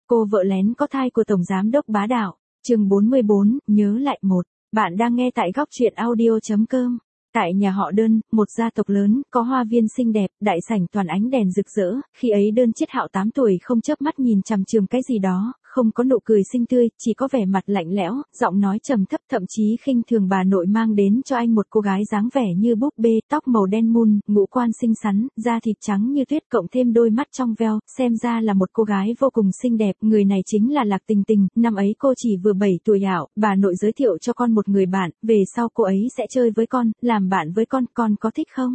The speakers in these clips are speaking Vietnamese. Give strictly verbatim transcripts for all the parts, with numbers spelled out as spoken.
Cô vợ lén có thai của Tổng Giám đốc bá đạo. Chương bốn mươi bốn, nhớ lại một. Bạn đang nghe tại góc truyện audio.com. Tại nhà họ Đơn, một gia tộc lớn, có hoa viên xinh đẹp, đại sảnh toàn ánh đèn rực rỡ, khi ấy Đơn Chiết Hạo tám tuổi không chớp mắt nhìn chằm chằm cái gì đó, không có nụ cười xinh tươi, chỉ có vẻ mặt lạnh lẽo, giọng nói trầm thấp, thậm chí khinh thường bà nội mang đến cho anh một cô gái dáng vẻ như búp bê, tóc màu đen mun, ngũ quan xinh xắn, da thịt trắng như tuyết cộng thêm đôi mắt trong veo, xem ra là một cô gái vô cùng xinh đẹp, người này chính là Lạc Tình Tình, năm ấy cô chỉ vừa bảy tuổi ảo, bà nội giới thiệu cho con một người bạn, về sau cô ấy sẽ chơi với con, làm bạn với con, con có thích không?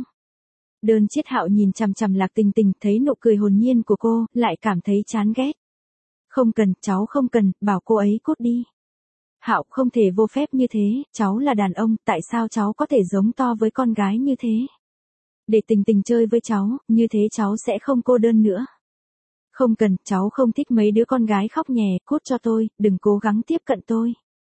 Đơn Chiết Hạo nhìn chằm chằm Lạc Tình Tình, thấy nụ cười hồn nhiên của cô, lại cảm thấy chán ghét. Không cần, cháu không cần, bảo cô ấy cút đi. Hạo, không thể vô phép như thế, cháu là đàn ông, tại sao cháu có thể giống to với con gái như thế? Để Tình Tình chơi với cháu, như thế cháu sẽ không cô đơn nữa. Không cần, cháu không thích mấy đứa con gái khóc nhè, cút cho tôi, đừng cố gắng tiếp cận tôi.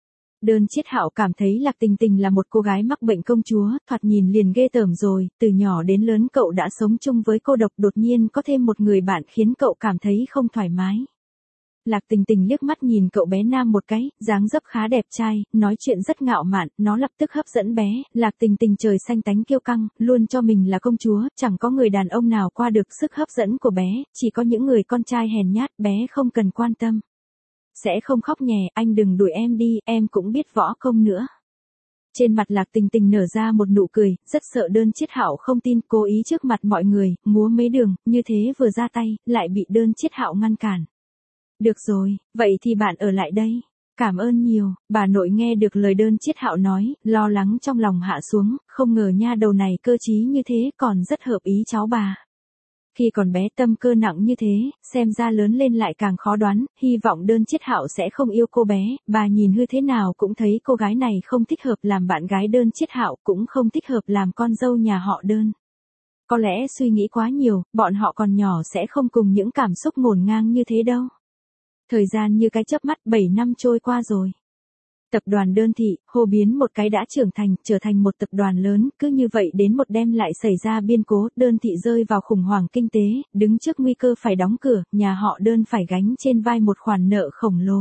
Đơn Chiết Hạo cảm thấy Lạc Tình Tình là một cô gái mắc bệnh công chúa, thoạt nhìn liền ghê tởm rồi, từ nhỏ đến lớn cậu đã sống chung với cô độc, đột nhiên có thêm một người bạn khiến cậu cảm thấy không thoải mái. Lạc Tình Tình liếc mắt nhìn cậu bé nam một cái, dáng dấp khá đẹp trai, nói chuyện rất ngạo mạn, nó lập tức hấp dẫn bé. Lạc Tình Tình trời xanh tánh kiêu căng, luôn cho mình là công chúa, chẳng có người đàn ông nào qua được sức hấp dẫn của bé, chỉ có những người con trai hèn nhát, bé không cần quan tâm. Sẽ không khóc nhè, anh đừng đuổi em đi, em cũng biết võ công nữa. Trên mặt Lạc Tình Tình nở ra một nụ cười, rất sợ Đơn Chiết Hạo không tin, cố ý trước mặt mọi người, múa mấy đường, như thế vừa ra tay, lại bị Đơn Chiết Hạo ngăn cản. Được rồi, vậy thì bạn ở lại đây. Cảm ơn nhiều, bà nội nghe được lời Đơn Chiết Hạo nói, lo lắng trong lòng hạ xuống, không ngờ nha đầu này cơ trí như thế, còn rất hợp ý cháu bà. Khi còn bé tâm cơ nặng như thế, xem ra lớn lên lại càng khó đoán, hy vọng Đơn Chiết Hạo sẽ không yêu cô bé, bà nhìn hư thế nào cũng thấy cô gái này không thích hợp làm bạn gái Đơn Chiết Hạo, cũng không thích hợp làm con dâu nhà họ Đơn. Có lẽ suy nghĩ quá nhiều, bọn họ còn nhỏ sẽ không cùng những cảm xúc ngổn ngang như thế đâu. Thời gian như cái chớp mắt, bảy năm trôi qua rồi. Tập đoàn Đơn Thị, hô biến một cái đã trưởng thành, trở thành một tập đoàn lớn, cứ như vậy đến một đêm lại xảy ra biến cố, Đơn Thị rơi vào khủng hoảng kinh tế, đứng trước nguy cơ phải đóng cửa, nhà họ Đơn phải gánh trên vai một khoản nợ khổng lồ.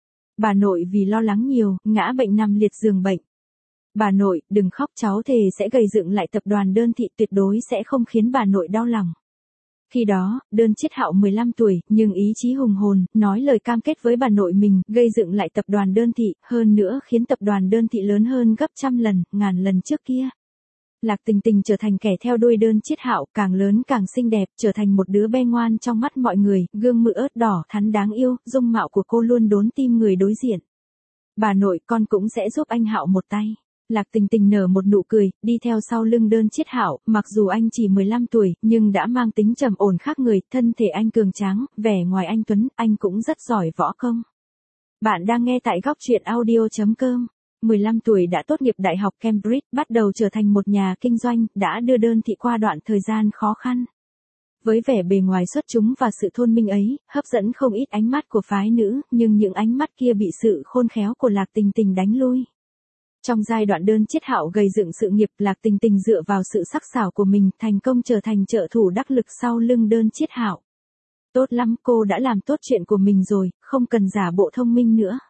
Bà nội vì lo lắng nhiều, ngã bệnh nằm liệt giường bệnh. Bà nội, đừng khóc, cháu thề sẽ gầy dựng lại tập đoàn Đơn Thị, tuyệt đối sẽ không khiến bà nội đau lòng. Khi đó, Đơn Chiết Hạo mười lăm tuổi, nhưng ý chí hùng hồn, nói lời cam kết với bà nội mình, gây dựng lại tập đoàn Đơn Thị, hơn nữa khiến tập đoàn Đơn Thị lớn hơn gấp trăm lần, ngàn lần trước kia. Lạc Tình Tình trở thành kẻ theo đuôi Đơn Chiết Hạo, càng lớn càng xinh đẹp, trở thành một đứa bé ngoan trong mắt mọi người, gương mự ớt đỏ, thắn đáng yêu, dung mạo của cô luôn đốn tim người đối diện. Bà nội, con cũng sẽ giúp anh Hạo một tay. Lạc Tình Tình nở một nụ cười, đi theo sau lưng Đơn Chiết Hạo, mặc dù anh chỉ mười lăm tuổi, nhưng đã mang tính trầm ổn khác người, thân thể anh cường tráng, vẻ ngoài anh tuấn, anh cũng rất giỏi võ công. Bạn đang nghe tại góc truyện audio.com. mười lăm tuổi đã tốt nghiệp Đại học Cambridge, bắt đầu trở thành một nhà kinh doanh, đã đưa Đơn Thị qua đoạn thời gian khó khăn. Với vẻ bề ngoài xuất chúng và sự thôn minh ấy, hấp dẫn không ít ánh mắt của phái nữ, nhưng những ánh mắt kia bị sự khôn khéo của Lạc Tình Tình đánh lui. Trong giai đoạn Đơn Chiết Hạo gây dựng sự nghiệp, Lạc Tình Tình dựa vào sự sắc sảo của mình, thành công trở thành trợ thủ đắc lực sau lưng Đơn Chiết Hạo. Tốt lắm, cô đã làm tốt chuyện của mình rồi, không cần giả bộ thông minh nữa.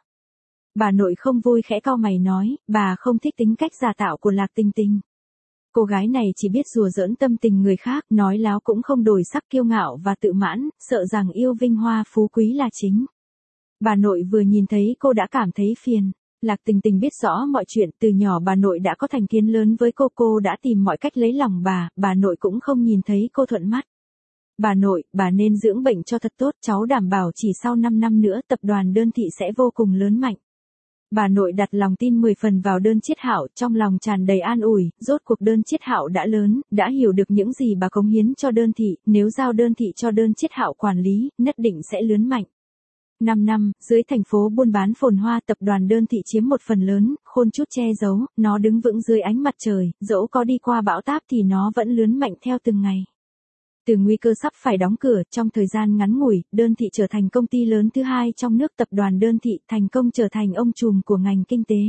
Bà nội không vui khẽ cau mày nói, bà không thích tính cách giả tạo của Lạc Tình Tình. Cô gái này chỉ biết đùa giỡn tâm tình người khác, nói láo cũng không đổi sắc, kiêu ngạo và tự mãn, sợ rằng yêu vinh hoa phú quý là chính. Bà nội vừa nhìn thấy cô đã cảm thấy phiền. Lạc Tình Tình biết rõ mọi chuyện, từ nhỏ bà nội đã có thành kiến lớn với cô, cô đã tìm mọi cách lấy lòng bà, bà nội cũng không nhìn thấy cô thuận mắt. Bà nội, bà nên dưỡng bệnh cho thật tốt, cháu đảm bảo chỉ sau năm năm nữa tập đoàn Đơn Thị sẽ vô cùng lớn mạnh. Bà nội đặt lòng tin mười phần vào Đơn Chiết Hạo, trong lòng tràn đầy an ủi, rốt cuộc Đơn Chiết Hạo đã lớn, đã hiểu được những gì bà cống hiến cho Đơn Thị, nếu giao Đơn Thị cho Đơn Chiết Hạo quản lý, nhất định sẽ lớn mạnh. năm năm, dưới thành phố buôn bán phồn hoa, tập đoàn Đơn Thị chiếm một phần lớn, khôn chút che giấu, nó đứng vững dưới ánh mặt trời, dẫu có đi qua bão táp thì nó vẫn lớn mạnh theo từng ngày. Từ nguy cơ sắp phải đóng cửa, trong thời gian ngắn ngủi, Đơn Thị trở thành công ty lớn thứ hai trong nước, tập đoàn Đơn Thị thành công trở thành ông trùm của ngành kinh tế.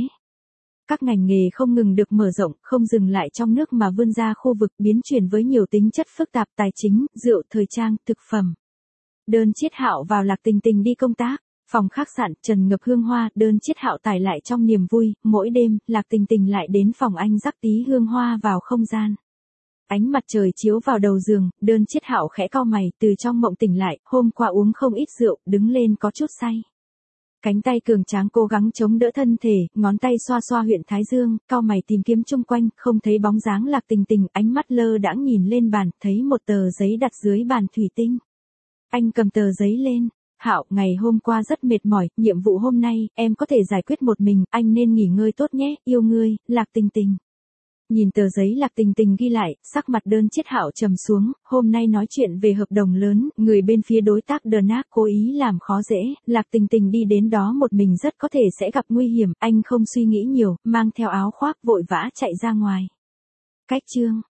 Các ngành nghề không ngừng được mở rộng, không dừng lại trong nước mà vươn ra khu vực, biến chuyển với nhiều tính chất phức tạp, tài chính, rượu, thời trang, thực phẩm. Đơn Chiết Hạo vào Lạc Tình Tình đi công tác. Phòng khách sạn Trần Ngập Hương Hoa, Đơn Chiết Hạo tải lại trong niềm vui, mỗi đêm, Lạc Tình Tình lại đến phòng anh rắc tí hương hoa vào không gian. Ánh mặt trời chiếu vào đầu giường, Đơn Chiết Hạo khẽ cau mày, từ trong mộng tỉnh lại, hôm qua uống không ít rượu, đứng lên có chút say. Cánh tay cường tráng cố gắng chống đỡ thân thể, ngón tay xoa xoa huyện thái dương, cau mày tìm kiếm chung quanh, không thấy bóng dáng Lạc Tình Tình, ánh mắt lơ đãng nhìn lên bàn, thấy một tờ giấy đặt dưới bàn thủy tinh. Anh cầm tờ giấy lên. Hạo, ngày hôm qua rất mệt mỏi, nhiệm vụ hôm nay, em có thể giải quyết một mình, anh nên nghỉ ngơi tốt nhé, yêu ngươi, Lạc Tình Tình. Nhìn tờ giấy Lạc Tình Tình ghi lại, sắc mặt Đơn Chiết Hạo trầm xuống, hôm nay nói chuyện về hợp đồng lớn, người bên phía đối tác Đờ Nác cố ý làm khó dễ, Lạc Tình Tình đi đến đó một mình rất có thể sẽ gặp nguy hiểm, anh không suy nghĩ nhiều, mang theo áo khoác vội vã chạy ra ngoài. Cách chương